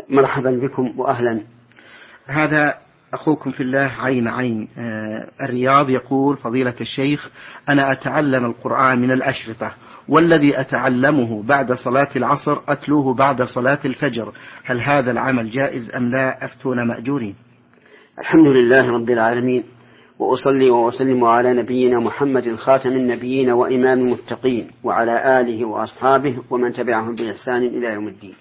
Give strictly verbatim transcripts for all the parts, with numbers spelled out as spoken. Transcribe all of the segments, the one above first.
مرحبا بكم وأهلا. هذا أخوكم في الله عين عين آه الرياض يقول: فضيلة الشيخ، أنا أتعلم القرآن من الأشرطة، والذي أتعلمه بعد صلاة العصر أتلوه بعد صلاة الفجر، هل هذا العمل جائز أم لا؟ أفتون مأجورين. الحمد لله رب العالمين، وأصلي وأسلم على نبينا محمد خاتم النبيين وإمام المتقين، وعلى آله وأصحابه ومن تبعهم بإحسان إلى يوم الدين.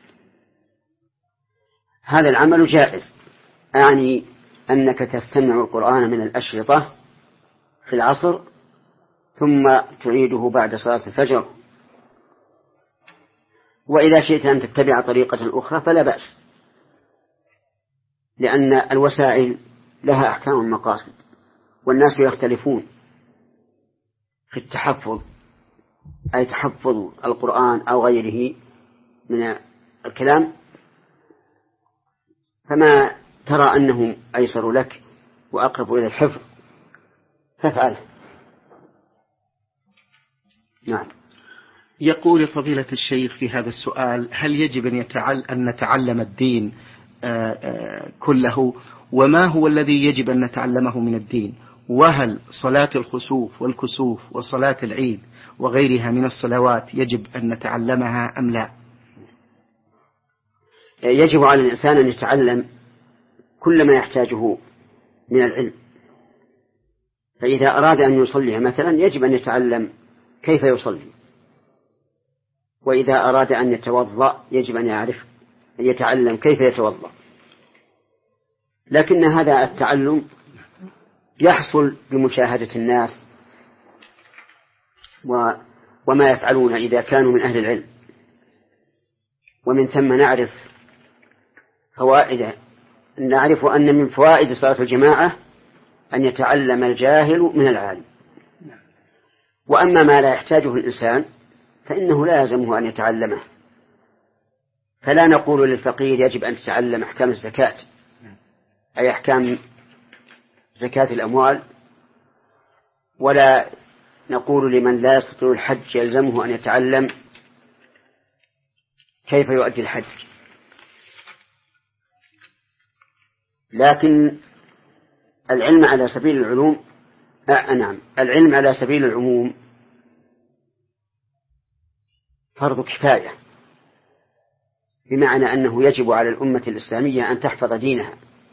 هذا العمل جائز، أعني أنك تستمع القرآن من الأشرطة في العصر ثم تعيده بعد صلاة الفجر، وإذا شئت أن تتبع طريقة أخرى فلا بأس، لأن الوسائل لها أحكام المقاصد، والناس يختلفون في التحفظ، أي تحفظ القرآن أو غيره من الكلام، فما ترى أنه أيسر لك وأقرب إلى الحفظ فافعله. نعم. يقول فضيلة الشيخ في هذا السؤال: هل يجب أن, يتعل... أن نتعلم الدين آآ آآ كله؟ وما هو الذي يجب أن نتعلمه من الدين؟ وهل صلاة الخسوف والكسوف وصلاة العيد وغيرها من الصلوات يجب أن نتعلمها أم لا؟ يجب على الإنسان أن يتعلم كل ما يحتاجه من العلم، فإذا أراد أن يصلي مثلا يجب أن يتعلم كيف يصلي، وإذا أراد أن يتوضأ يجب أن يعرف أن يتعلم كيف يتوضأ. لكن هذا التعلم يحصل بمشاهدة الناس وما يفعلون إذا كانوا من أهل العلم، ومن ثم نعرف فوائد نعرف أن من فوائد صلاة الجماعة أن يتعلم الجاهل من العالم. وأما ما لا يحتاجه الإنسان فإنه لا يلزمه أن يتعلمه، فلا نقول للفقير يجب أن تتعلم أحكام الزكاة، أي أحكام زكاة الأموال، ولا نقول لمن لا يستطيع الحج يلزمه أن يتعلم كيف يؤدي الحج. لكن العلم على سبيل العلوم آه نعم العلم على سبيل العموم فرض كفاية، بمعنى أنه يجب على الأمة الإسلامية أن تحفظ دينها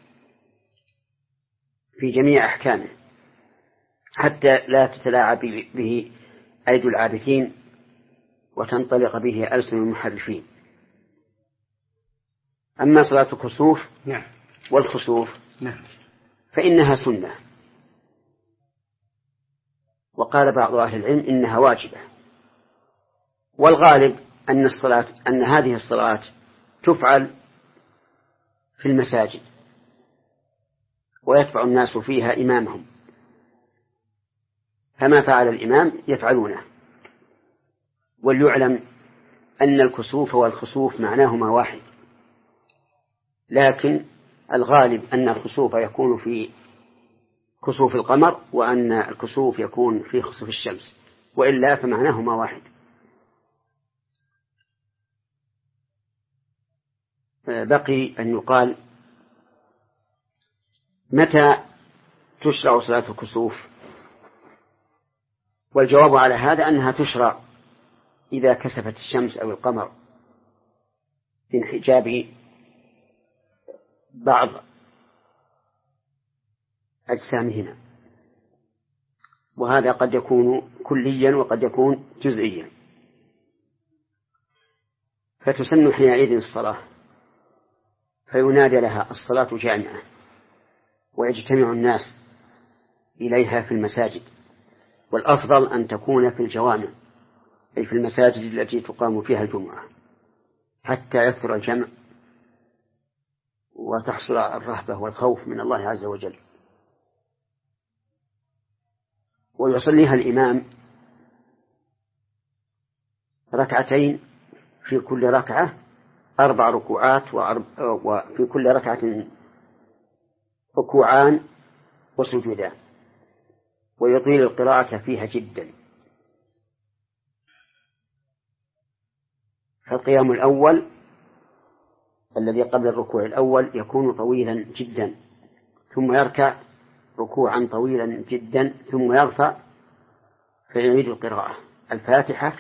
في جميع أحكامه حتى لا تتلاعب به أيدي العابثين وتنطلق به ألسن المحرفين. أما صلاة الكسوف والخسوف فإنها سنة، وقال بعض أهل العلم إنها واجبة، والغالب أن الصلاة أن هذه الصلاة تفعل في المساجد ويتبع الناس فيها إمامهم، فما فعل الإمام يفعلونه. وليعلم أن الكسوف والخسوف معناهما واحد، لكن الغالب أن الخسوف يكون في كسوف القمر، وأن الكسوف يكون في خسوف الشمس، وإلا فمعناهما واحد. بقي أن يقال متى تشرع صلاة الكسوف، والجواب على هذا أنها تشرع إذا كسفت الشمس أو القمر بانحجاب بعض أجسامهما، وهذا قد يكون كليا وقد يكون جزئيا. فتسن حينئذ الصلاة، فينادى لها الصلاة جامعة، ويجتمع الناس إليها في المساجد، والأفضل أن تكون في الجوامع أي في المساجد التي تقام فيها الجمعة حتى يكثر الجمع وتحصل الرهبة والخوف من الله عز وجل. ويصليها الإمام ركعتين، في كل ركعة أربع ركوعات، وفي كل ركعة ركوعان وسجودان، ويطيل القراءة فيها جدا. فالقيام الأول الذي قبل الركوع الأول يكون طويلا جدا، ثم يركع ركوعا طويلا جدا، ثم يرفع فيعيد القراءة الفاتحة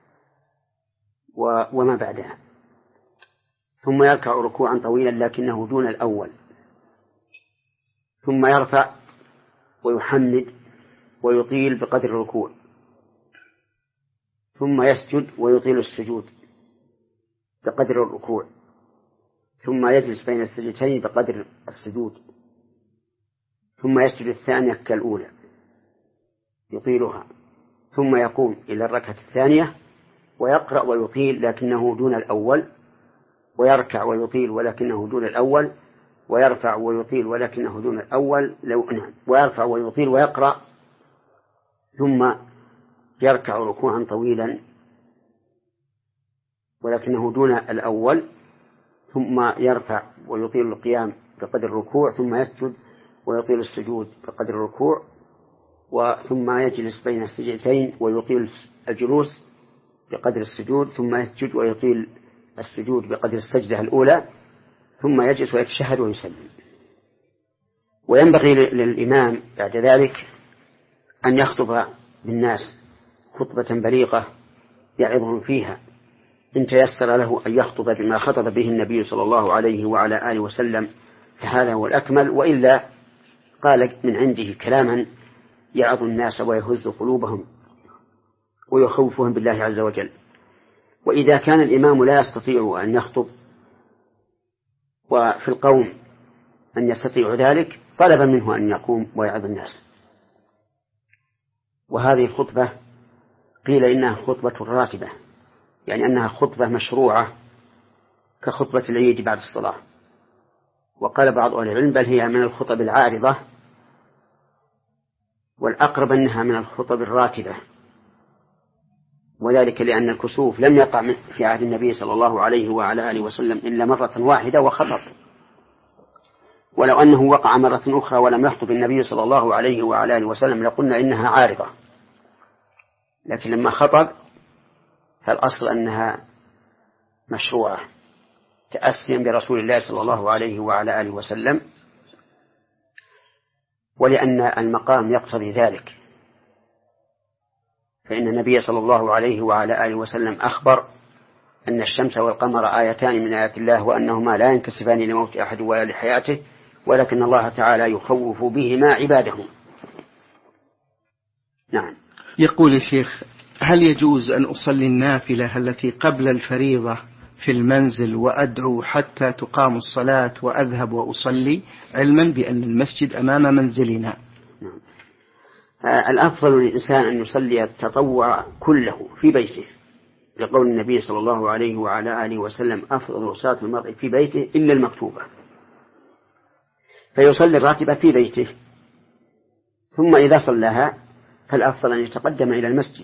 وما بعدها، ثم يركع ركوعا طويلا لكنه دون الأول، ثم يرفع ويحمد ويطيل بقدر الركوع، ثم يسجد ويطيل السجود بقدر الركوع، ثم يجلس بين السجدتين بقدر السجود، ثم يسجد الثانية كالأولى يطيلها، ثم يقوم إلى الركعة الثانية ويقرأ ويطيل لكنه دون الأول، ويركع ويطيل ولكنه دون الأول، ويرفع ويطيل ولكنه دون الأول لو نعم ويرفع ويطيل ويقرأ، ثم يركع ركوعا طويلا ولكنه دون الأول، ثم يرفع ويطيل القيام بقدر الركوع، ثم يسجد ويطيل السجود بقدر الركوع، ثم يجلس بين السجدتين ويطيل الجلوس بقدر السجود، ثم يسجد ويطيل السجود بقدر السجدة الأولى، ثم يجلس ويتشهد ويسلم. وينبغي للإمام بعد ذلك أن يخطب بالناس خطبة بليغة يعظهم فيها، إن تيسر له أن يخطب بما خطب به النبي صلى الله عليه وعلى آله وسلم فهذا هو الأكمل، وإلا قال من عنده كلاما يعظ الناس ويهز قلوبهم ويخوفهم بالله عز وجل. وإذا كان الإمام لا يستطيع أن يخطب وفي القوم من يستطيع ذلك طلب منه أن يقوم ويعظ الناس. وهذه الخطبة قيل إنها خطبة راتبة، يعني أنها خطبة مشروعة كخطبة العيد بعد الصلاة. وقال بعض أهل العلم بل هي من الخطب العارضة، والأقرب أنها من الخطب الراتبة، وذلك لأن الكسوف لم يقع في عهد النبي صلى الله عليه وعلى آله وسلم إلا مرة واحدة وخطب، ولو أنه وقع مرة أخرى ولم يخطب النبي صلى الله عليه وعلى آله وسلم لقلنا إنها عارضة، لكن لما خطب فالأصل أنها مشروعة تأسيا برسول الله صلى الله عليه وعلى آله وسلم، ولأن المقام يقتضي ذلك، فإن النبي صلى الله عليه وعلى آله وسلم أخبر أن الشمس والقمر آيتان من آيات الله وأنهما لا ينكسفان لموت أحد ولا لحياته، ولكن الله تعالى يخوف بهما عباده. نعم. يقول الشيخ: هل يجوز أن أصلي النافلة التي قبل الفريضة في المنزل وأدعو حتى تقام الصلاة وأذهب وأصلي، علما بأن المسجد أمام منزلنا؟ نعم. الأفضل للإنسان أن يصلي التطوع كله في بيته، لقول النبي صلى الله عليه وعلى آله وسلم: أفضل صلاة المرء في بيته إلا المكتوبة، فيصلي الراتبة في بيته، ثم إذا صلىها فالأفضل أن يتقدم إلى المسجد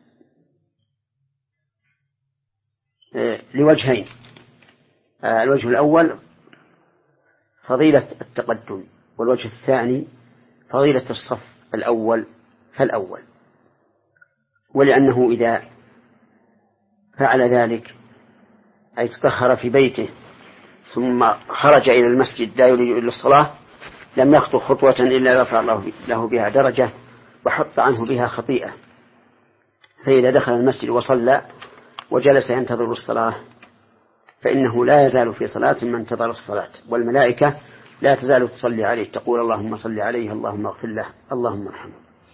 لوجهين: الوجه الأول فضيلة التقدم، والوجه الثاني فضيلة الصف الأول فالأول. ولأنه إذا فعل ذلك أي تطهر في بيته ثم خرج إلى المسجد لا يريد إلا الصلاة لم يخطو خطوة إلا رفع الله له بها درجة وحط عنه بها خطيئة. فإذا دخل المسجد وصلى وجلس ينتظر الصلاة فإنه لا يزال في صلاة من انتظر الصلاة، والملائكة لا تزال تصلي عليه تقول: اللهم صل عليه، اللهم اغفر له، اللهم ارحمه.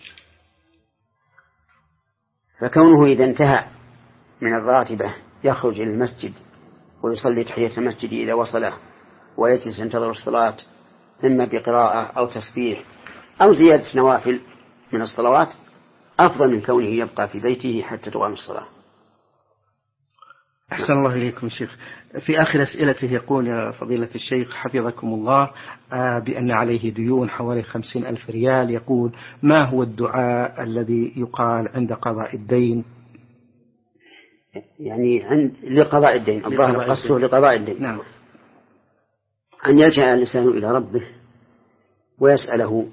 فكونه إذا انتهى من الراتبة يخرج إلى المسجد ويصلي تحية المسجد إذا وصله ويجلس ينتظر الصلاة إما بقراءة أو تسبيح أو زيادة نوافل من الصلوات أفضل من كونه يبقى في بيته حتى تقام الصلاة. أحسن الله إليكم شيخ. في آخر أسئلته يقول: يا فضيلة الشيخ حفظكم الله، بأن عليه ديون حوالي خمسين ألف ريال، يقول: ما هو الدعاء الذي يقال عند قضاء الدين؟ يعني عند لقضاء الدين، الظاهر قصده لقضاء الدين. نعم. أن يلجأ الإنسان إلى ربه ويسأله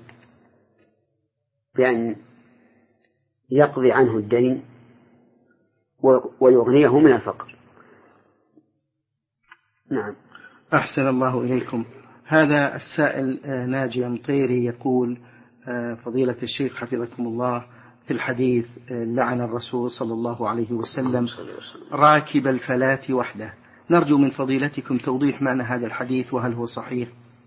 بأن يقضي عنه الدين ويغنيه من الفقر. نعم. أحسن الله إليكم. هذا السائل ناجي مطيري يقول: فضيلة الشيخ حفظكم الله، في الحديث لعن الرسول صلى الله عليه وسلم راكب الفلاة وحده. نرجو من فضيلتكم توضيح معنى هذا الحديث وهل هو صحيح؟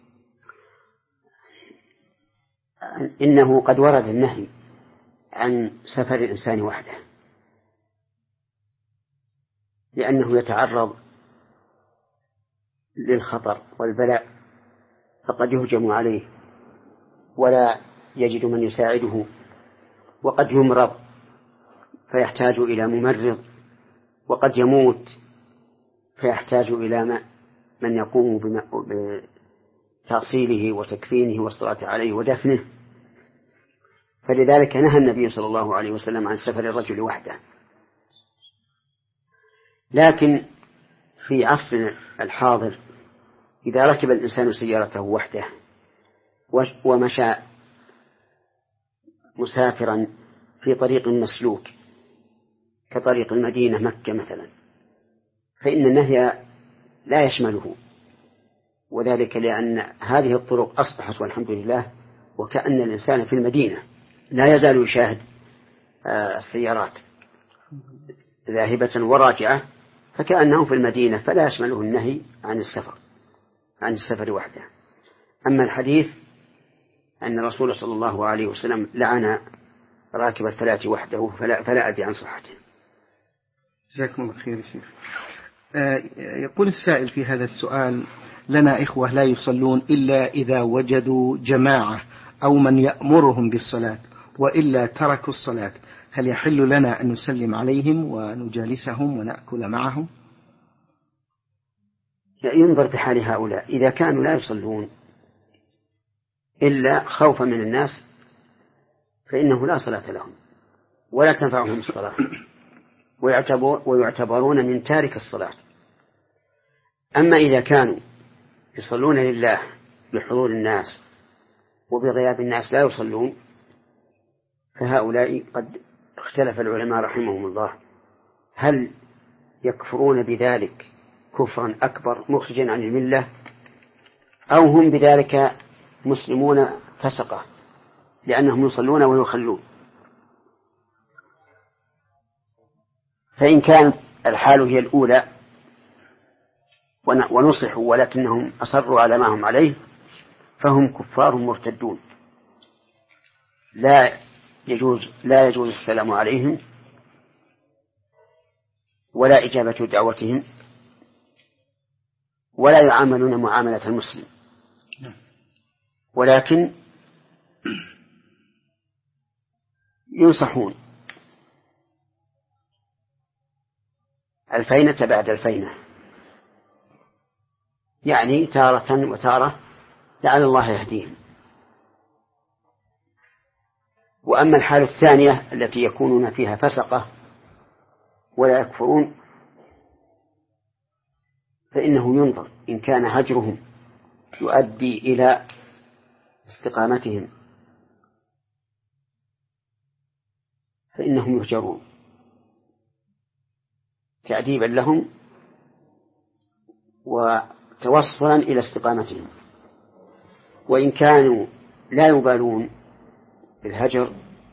إنه قد ورد النهي عن سفر الإنسان وحده، لأنه يتعرض للخطر والبلاء، فقد يهجم عليه ولا يجد من يساعده، وقد يمرض فيحتاج إلى ممرض، وقد يموت فيحتاج إلى من يقوم بتغسيله وتكفينه والصلاة عليه ودفنه. فلذلك نهى النبي صلى الله عليه وسلم عن سفر الرجل وحده. لكن في عصرنا الحاضر إذا ركب الإنسان سيارته وحده ومشى مسافرا في طريق مسلوك كطريق المدينة مكة مثلا، فإن النهي لا يشمله، وذلك لأن هذه الطرق أصبحت والحمد لله وكأن الإنسان في المدينة لا يزال يشاهد السيارات ذاهبة وراجعة، فكأنه في المدينة، فلا يشمله النهي عن السفر عن السفر وحده. أما الحديث أن الرسول صلى الله عليه وسلم لعن راكب الفلاة وحده فلا, فلا أدري عن صحته. جزاكم الله خير شيخ. آه يقول السائل في هذا السؤال: لنا إخوة لا يصلون إلا إذا وجدوا جماعة أو من يأمرهم بالصلاة، وإلا تركوا الصلاة، هل يحل لنا أن نسلم عليهم ونجالسهم ونأكل معهم؟ ينظر في حال هؤلاء، إذا كانوا لا يصلون إلا خوفا من الناس فإنه لا صلاة لهم ولا تنفعهم الصلاة، ويعتبرون من تارك الصلاة. أما إذا كانوا يصلون لله بحضور الناس وبغياب الناس لا يصلون، فهؤلاء قد اختلف العلماء رحمهم الله هل يكفرون بذلك كفرا أكبر مخرجا عن الملة، أو هم بذلك مسلمون فسقة لأنهم يصلون ويخلون. فإن كانت الحال هي الأولى ونصحوا ولكنهم أصروا على ما هم عليه فهم كفار مرتدون، لا يجوز لا يجوز السلام عليهم ولا إجابة دعوتهم، ولا يعاملون معاملة المسلم، ولكن ينصحون الفينة بعد الفينة، يعني تارة وتارة لعل الله يهديهم. وأما الحالة الثانية التي يكونون فيها فسقة ولا يكفرون فإنه ينظر إن كان هجرهم يؤدي إلى استقامتهم فإنهم يهجرون تأديبا لهم وتوصلا إلى استقامتهم. وإن كانوا لا يبالون بالهجر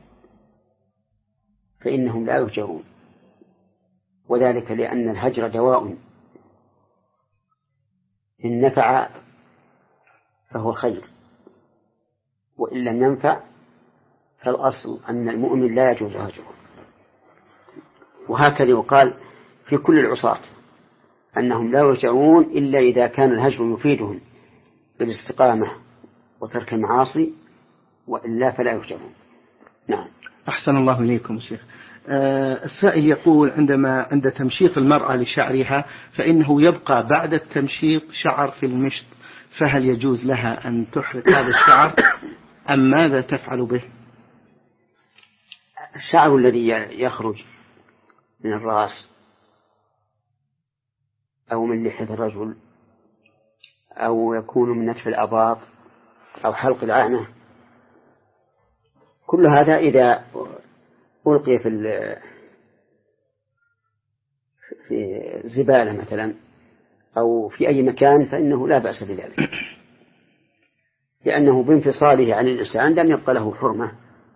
فإنهم لا يهجرون، وذلك لأن الهجر دواء إن نفع فهو خير، وإن لم ينفع فالأصل أن المؤمن لا يجوز هجره. وهكذا يقال في كل العصاة أنهم لا يهجرون إلا إذا كان الهجر يفيدهم بالاستقامة وترك المعاصي، وإلا فلا يهجرون. نعم. أحسن الله إليكم شيخ. آه السائل يقول: عندما عند تمشيط المرأة لشعرها فإنه يبقى بعد التمشيط شعر في المشط، فهل يجوز لها أن تحرق هذا الشعر أم ماذا تفعل به؟ الشعر الذي يخرج من الرأس أو من لحية الرجل أو يكون من نتف الأباط أو حلق العنة، كل هذا إذا ألقي في في زبالة مثلا أو في أي مكان فإنه لا بأس بذلك، لأنه بانفصاله عن الإنسان لم يبقى له حرمة.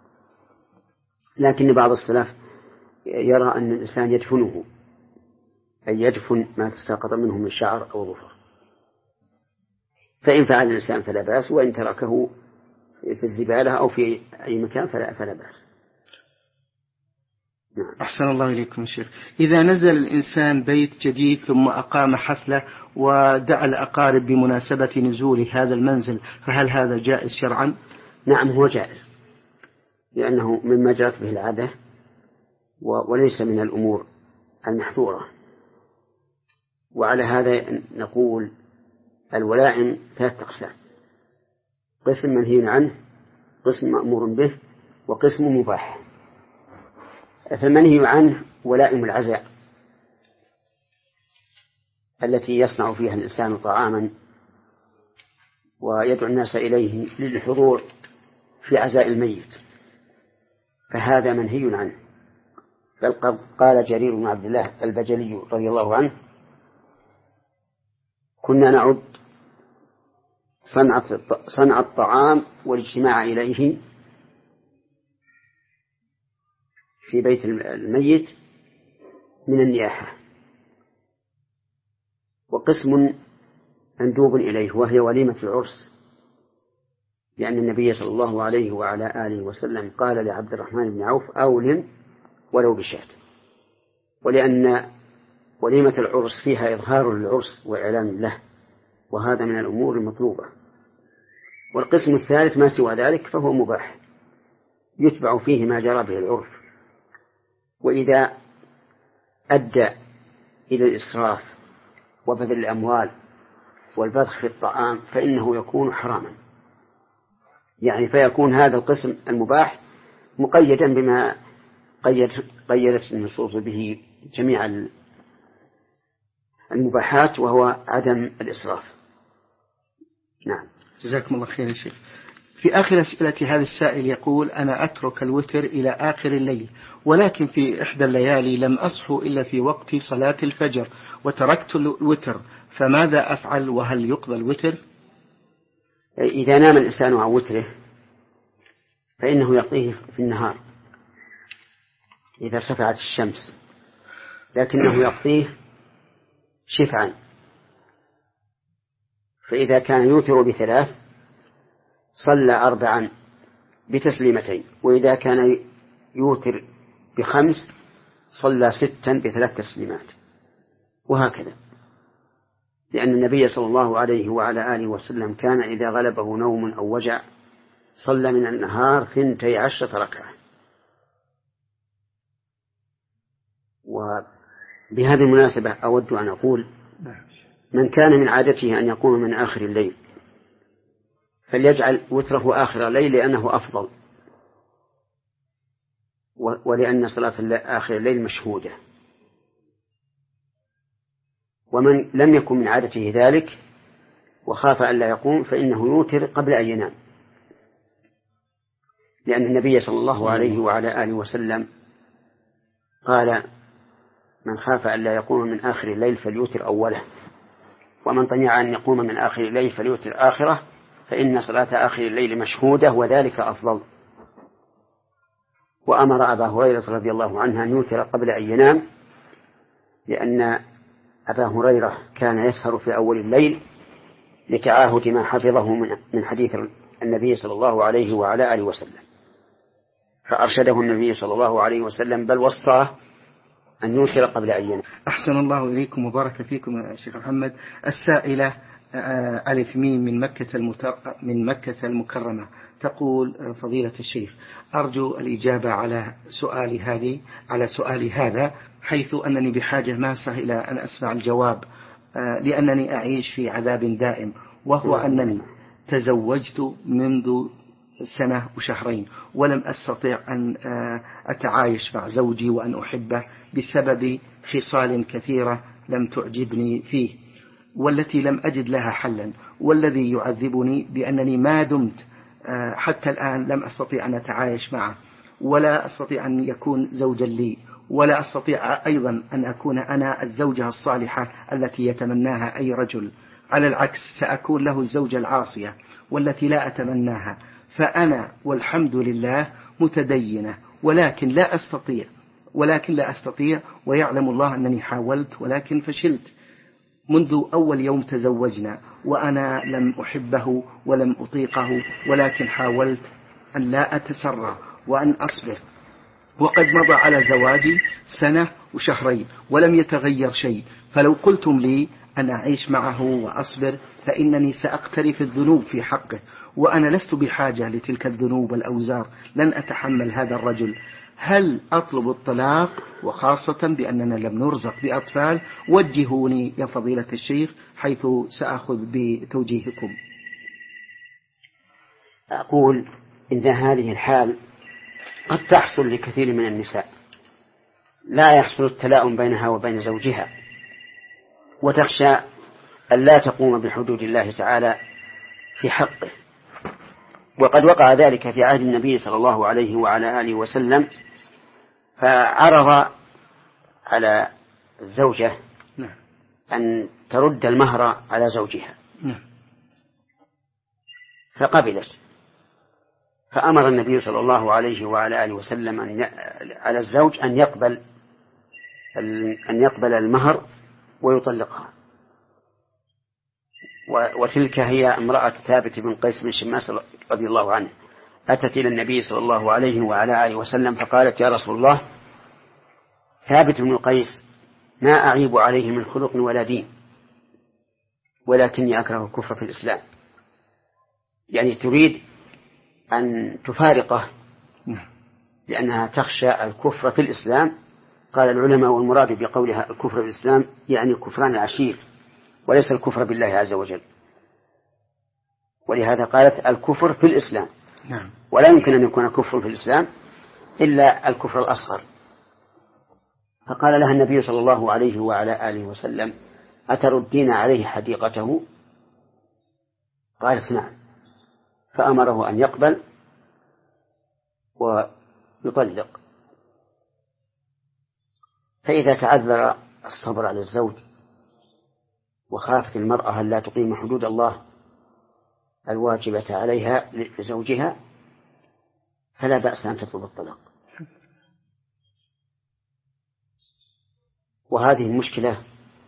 لكن بعض السلف يرى أن الإنسان يدفنه، أي يدفن ما تساقط منه من شعر أو ظفر، فإن فعل الإنسان فلا بأس، وإن تركه في الزبالة أو في أي مكان فلا, فلا بأس. نعم. أحسن الله إليكم شيخ. إذا نزل الإنسان بيت جديد ثم أقام حفلة ودعا الأقارب بمناسبة نزول هذا المنزل، فهل هذا جائز شرعا؟ نعم هو جائز، لأنه مما جرت به العادة وليس من الأمور المحظورة. وعلى هذا نقول الولائم ثلاثة أقسام: قسم منهي عنه، قسم مأمور به، وقسم مباح. فالمنهي عنه ولائم العزاء التي يصنع فيها الإنسان طعاما ويدعو الناس إليه للحضور في عزاء الميت، فهذا منهي عنه. بل قال جرير بن عبد الله البجلي رضي الله عنه: كنا نعد صنع الطعام والاجتماع إليه في بيت الميت من النياحة. وقسم مندوب إليه وهي وليمة العرس، لأن النبي صلى الله عليه وعلى آله وسلم قال لعبد الرحمن بن عوف: أولم ولو بشاة. ولأن وليمة العرس فيها إظهار للعرس وإعلان له، وهذا من الأمور المطلوبة. والقسم الثالث ما سوى ذلك فهو مباح، يتبع فيه ما جرى به العرف، وإذا أدى إلى الإسراف وبذل الأموال والبذخ في الطعام فإنه يكون حراما، يعني فيكون هذا القسم المباح مقيدا بما قيد قيدت النصوص به جميع المباحات، وهو عدم الإسراف. نعم. جزاكم الله خير يا شيخ. في آخر أسئلة هذا السائل يقول: أنا أترك الوتر إلى آخر الليل، ولكن في إحدى الليالي لم أصحو إلا في وقت صلاة الفجر وتركت الوتر، فماذا أفعل وهل يقضى الوتر؟ إذا نام الإنسان عن وتره فإنه يقضيه في النهار إذا ارتفعت الشمس، لكنه يقضيه شفعا. فإذا كان يوتر بثلاث صلى أربعا بتسليمتين، وإذا كان يوتر بخمس صلى ستا بثلاث تسليمات، وهكذا. لأن النبي صلى الله عليه وعلى آله وسلم كان إذا غلبه نوم أو وجع صلى من النهار ثنتي عشرة ركعة. وبهذه المناسبة أود أن أقول: من كان من عادته أن يقوم من آخر الليل فليجعل وتره آخر الليل، لأنه أفضل، ولأن صلاة آخر الليل مشهودة. ومن لم يكن من عادته ذلك وخاف أن لا يقوم فإنه يوتر قبل أن ينام، لأن النبي صلى الله عليه وعلى آله وسلم قال: من خاف أن لا يقوم من آخر الليل فليوتر أوله، ومن طمع أن يقوم من آخر الليل فليوتر آخره، فإن صلاة آخر الليل مشهودة وذلك أفضل. وأمر أبا هريرة رضي الله عنه أن يوتر قبل أن ينام، لأن أبا هريرة كان يسهر في أول الليل لتعاهد ما حفظه من حديث النبي صلى الله عليه وعلى آله وسلم، فأرشده النبي صلى الله عليه وسلم بل وصاه أن يوتر قبل أن ينام. أحسن الله إليكم وبارك فيكم يا شيخ محمد. السائلة ألف ميم من مكة المتر... من مكة المكرمة تقول: فضيلة الشيخ، أرجو الإجابة على سؤالي هذه على سؤالي هذا، حيث أنني بحاجة ماسة إلى أن أسمع الجواب، لأنني أعيش في عذاب دائم، وهو أنني تزوجت منذ سنة وشهرين ولم أستطيع أن أتعايش مع زوجي وأن أحبه بسبب خصال كثيرة لم تعجبني فيه، والتي لم أجد لها حلا، والذي يعذبني بأنني ما دمت حتى الآن لم أستطيع أن أتعايش معه، ولا أستطيع أن يكون زوجا لي، ولا أستطيع أيضا أن أكون أنا الزوجة الصالحة التي يتمناها أي رجل، على العكس سأكون له الزوجة العاصية والتي لا أتمناها. فأنا والحمد لله متدينة، ولكن لا أستطيع ولكن لا أستطيع ويعلم الله أنني حاولت ولكن فشلت. منذ أول يوم تزوجنا وأنا لم أحبه ولم أطيقه، ولكن حاولت أن لا أتسرع وأن أصبر، وقد مضى على زواجي سنة وشهرين ولم يتغير شيء. فلو قلتم لي أن أعيش معه وأصبر فإنني سأقترف الذنوب في حقه، وأنا لست بحاجة لتلك الذنوب والأوزار، لن أتحمل هذا الرجل. هل أطلب الطلاق وخاصة بأننا لم نرزق بأطفال؟ وجهوني يا فضيلة الشيخ حيث سأخذ بتوجيهكم. أقول إن هذه الحال قد تحصل لكثير من النساء، لا يحصل التلاؤم بينها وبين زوجها، وتخشى أن لا تقوم بحدود الله تعالى في حقه. وقد وقع ذلك في عهد النبي صلى الله عليه وعلى آله وسلم، فعرض على الزوجة أن ترد المهر على زوجها فقبلت، فأمر النبي صلى الله عليه وعلى آله وسلم أن ي... على الزوج أن يقبل أن يقبل المهر ويطلقها. و... وتلك هي امرأة ثابت بن قيس بن شماس رضي الله عنه، أتت إلى النبي صلى الله عليه وعلى آله وسلم فقالت: يا رسول الله، ثابت بن قيس ما أعيب عليه من خلق ولا دين، ولكني أكره الكفر في الإسلام. يعني تريد أن تفارقه لأنها تخشى الكفر في الإسلام. قال العلماء: والمراد بقولها الكفر في الإسلام يعني كفران العشير، وليس الكفر بالله عز وجل. ولهذا قالت الكفر في الإسلام، ولا يمكن أن يكون كفر في الإسلام إلا الكفر الأصغر. فقال لها النبي صلى الله عليه وعلى آله وسلم: أتردين عليه حديقته؟ قالت: نعم. فأمره أن يقبل ويطلق. فإذا تعذر الصبر على الزوج وخافت المرأة لا تقيم حدود الله الواجبة عليها لزوجها فلا بأس أن تطلب الطلاق. وهذه المشكلة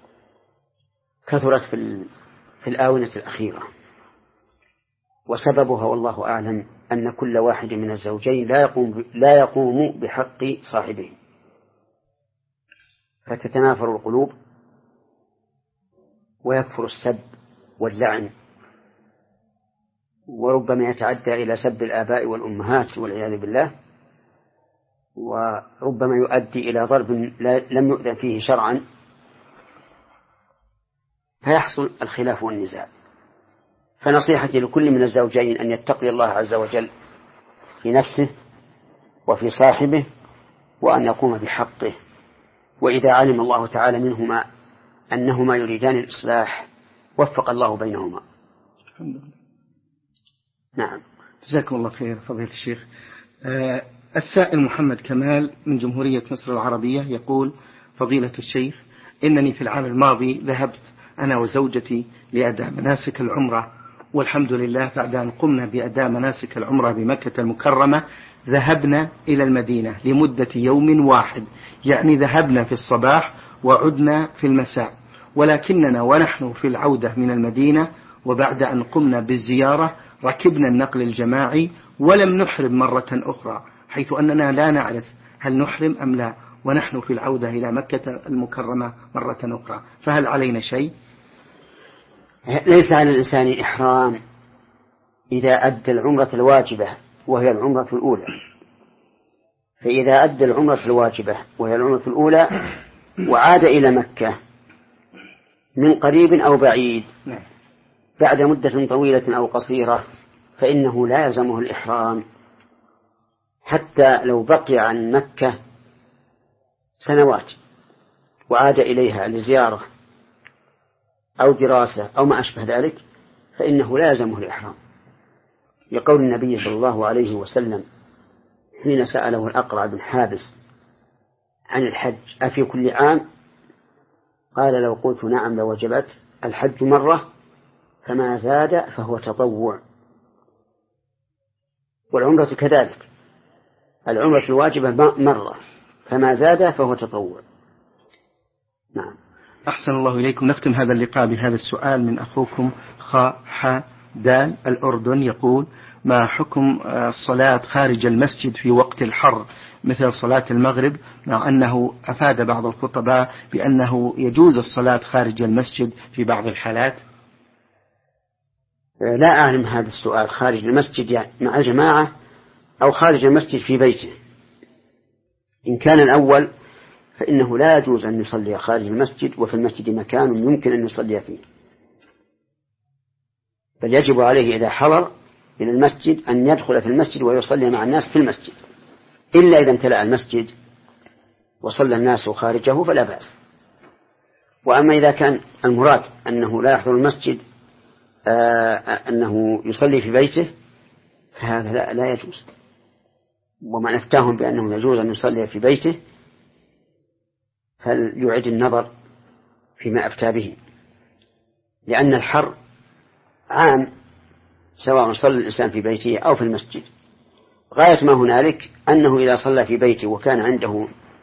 كثرت في في الآونة الأخيرة، وسببها والله أعلم أن كل واحد من الزوجين لا يقوم لا يقوم بحق صاحبه، فتتنافر القلوب ويكثر السب واللعن، وربما يتعدى إلى سب الآباء والأمهات والعياذ بالله، وربما يؤدي إلى ضرب لم يؤذن فيه شرعا، فيحصل الخلاف والنزاع. فنصيحتي لكل من الزوجين أن يتقي الله عز وجل في نفسه وفي صاحبه، وأن يقوم بحقه. وإذا علم الله تعالى منهما أنهما يريدان الإصلاح وفق الله بينهما. الحمد لله. نعم. جزاكم الله خير فضيلة الشيخ. أه السائل محمد كمال من جمهورية مصر العربية يقول: فضيلة الشيخ، إنني في العام الماضي ذهبت أنا وزوجتي لأداء مناسك العمرة، والحمد لله بعد أن قمنا بأداء مناسك العمرة بمكة المكرمة ذهبنا إلى المدينة لمدة يوم واحد، يعني ذهبنا في الصباح وعدنا في المساء، ولكننا ونحن في العودة من المدينة وبعد أن قمنا بالزيارة ركبنا النقل الجماعي ولم نحرم مرة أخرى، حيث أننا لا نعرف هل نحرم أم لا ونحن في العودة إلى مكة المكرمة مرة أخرى، فهل علينا شيء؟ ليس على الإنسان إحرام إذا أدى العمرة الواجبة وهي العمرة الأولى. فإذا أدى العمرة الواجبة وهي العمرة الأولى وعاد إلى مكة من قريب أو بعيد بعد مدة طويلة أو قصيرة فإنه لا يلزمه الإحرام، حتى لو بقي عن مكة سنوات وعاد إليها لزيارة أو دراسة أو ما أشبه ذلك فإنه لا يلزمه الإحرام، لقول النبي صلى الله عليه وسلم حين سأله الأقرع بن حابس عن الحج أفي كل عام؟ قال لو قلت نعم لوجبت الحج مرة فما زاد فهو تطوع، والعمرة كذلك، العمرة الواجبة مرة فما زاد فهو تطوع. نعم. أحسن الله إليكم. نختم هذا اللقاء بهذا السؤال من أخوكم خ ح دال الأردن، يقول: ما حكم الصلاة خارج المسجد في وقت الحر مثل صلاة المغرب، مع أنه أفاد بعض الخطباء بأنه يجوز الصلاة خارج المسجد في بعض الحالات؟ لا أعلم هذا السؤال، خارج المسجد يعني مع الجماعة أو خارج المسجد في بيته. إن كان الأول فإنه لا يجوز أن يصلي خارج المسجد، وفي المسجد مكان يمكن أن يصلي فيه، بل يجب عليه إذا حضر إلى المسجد أن يدخل في المسجد ويصلي مع الناس في المسجد، إلا إذا امتلأ المسجد وصلى الناس خارجه فلا بأس. وأما إذا كان المراد أنه لا يحضر المسجد، آه أنه يصلي في بيته، فهذا لا, لا يجوز. ومن أفتاهم بأنه يجوز أن يصلي في بيته فليعد النظر فيما أفتى به، لأن الحر عام سواء صلى الإنسان في بيته أو في المسجد. غاية ما هنالك أنه إذا صلى في بيته وكان عنده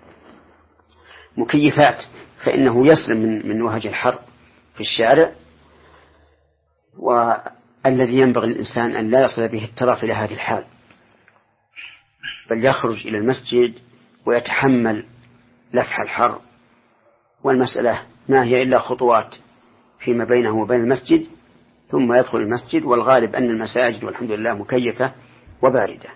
مكيفات فإنه يسلم من, من وهج الحر في الشارع، والذي ينبغي للإنسان أن لا يصل به الترف إلى هذه الحال، بل يخرج إلى المسجد ويتحمل لفح الحر. والمسألة ما هي إلا خطوات فيما بينه وبين المسجد، ثم يدخل المسجد، والغالب أن المساجد والحمد لله مكيفة وباردة.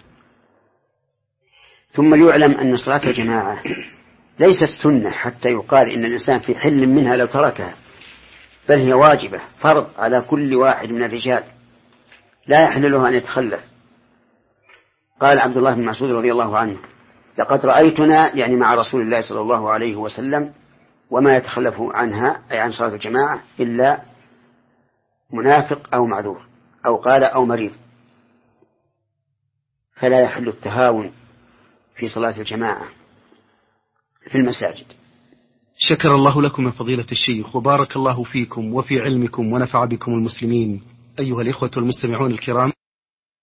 ثم يعلم أن صلاة الجماعة ليست سنة حتى يقال إن الإنسان في حل منها لو تركها، بل هي واجبة فرض على كل واحد من الرجال، لا يحل له أن يتخلف. قال عبد الله بن مسعود رضي الله عنه: لقد رأيتنا يعني مع رسول الله صلى الله عليه وسلم وما يتخلف عنها أي عن صلاة الجماعة إلا منافق أو معذور، أو قال أو مريض. فلا يحل التهاون في صلاة الجماعة في المساجد. شكر الله لكم يا فضيلة الشيخ، وبارك الله فيكم وفي علمكم ونفع بكم المسلمين. أيها الإخوة المستمعون الكرام.